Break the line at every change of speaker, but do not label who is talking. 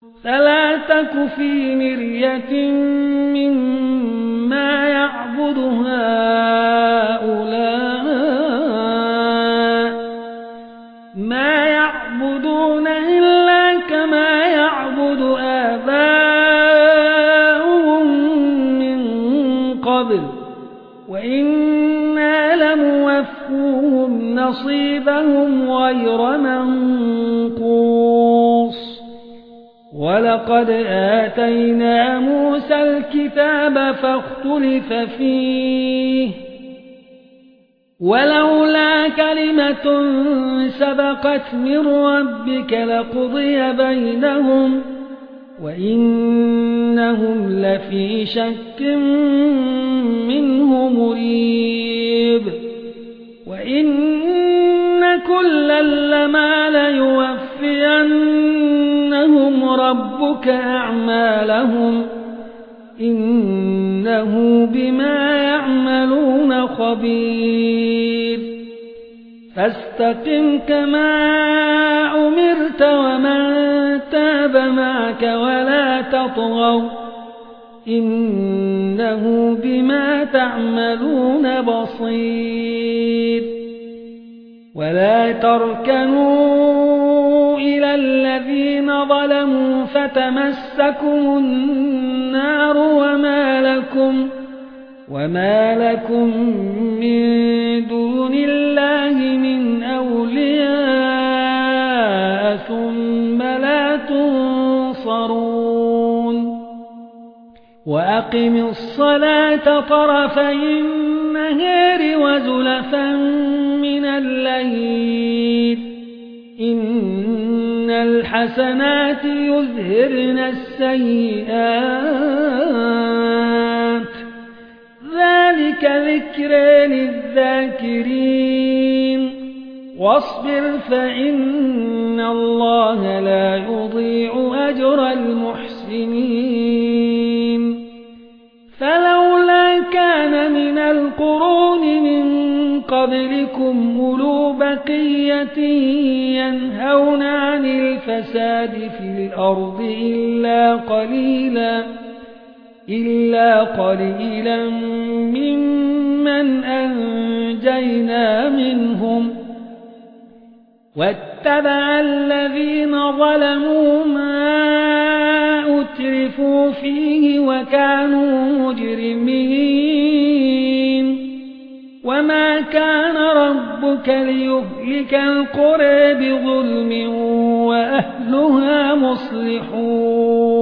فلا تك في مرية مما يعبد هؤلاء ما يعبدون إلا كما يعبد آباؤهم من قبل وإنا لموفوهم نصيبهم غير منقوص ولقد آتينا موسى الكتاب فاختلف فيه ولولا كلمة سبقت من ربك لقضي بينهم وإنهم لفي شك منه مريب وإن كلا لما ليوفينهم ربك أعمالهم إنه بما يعملون خبير فاستقم كما أمرت ومن تاب معك ولا تطغوا إنه بما تعملون بصير ولا تركنوا إلى الذين ظلموا فتمسكم النار وما لكم من دون الله من أولياء ثم لا تنصرون وأقم الصلاة طرفي النهار وزلفا من الليل إن الحسنات يذهبن السيئات ذلك ذكرى للذاكرين واصبر فإن الله لا يضيع أجر المحسنين فلولا كان من القرون من قبلكم أولو بقية ينهون عن الفساد في الأرض إلا قليلا ممن أنجينا منهم واتبع الذين ظلموا ما أترفوا فيه وكانوا مجرمين وما كان ربك ليهلك القرى بظلم وأهلها مصلحون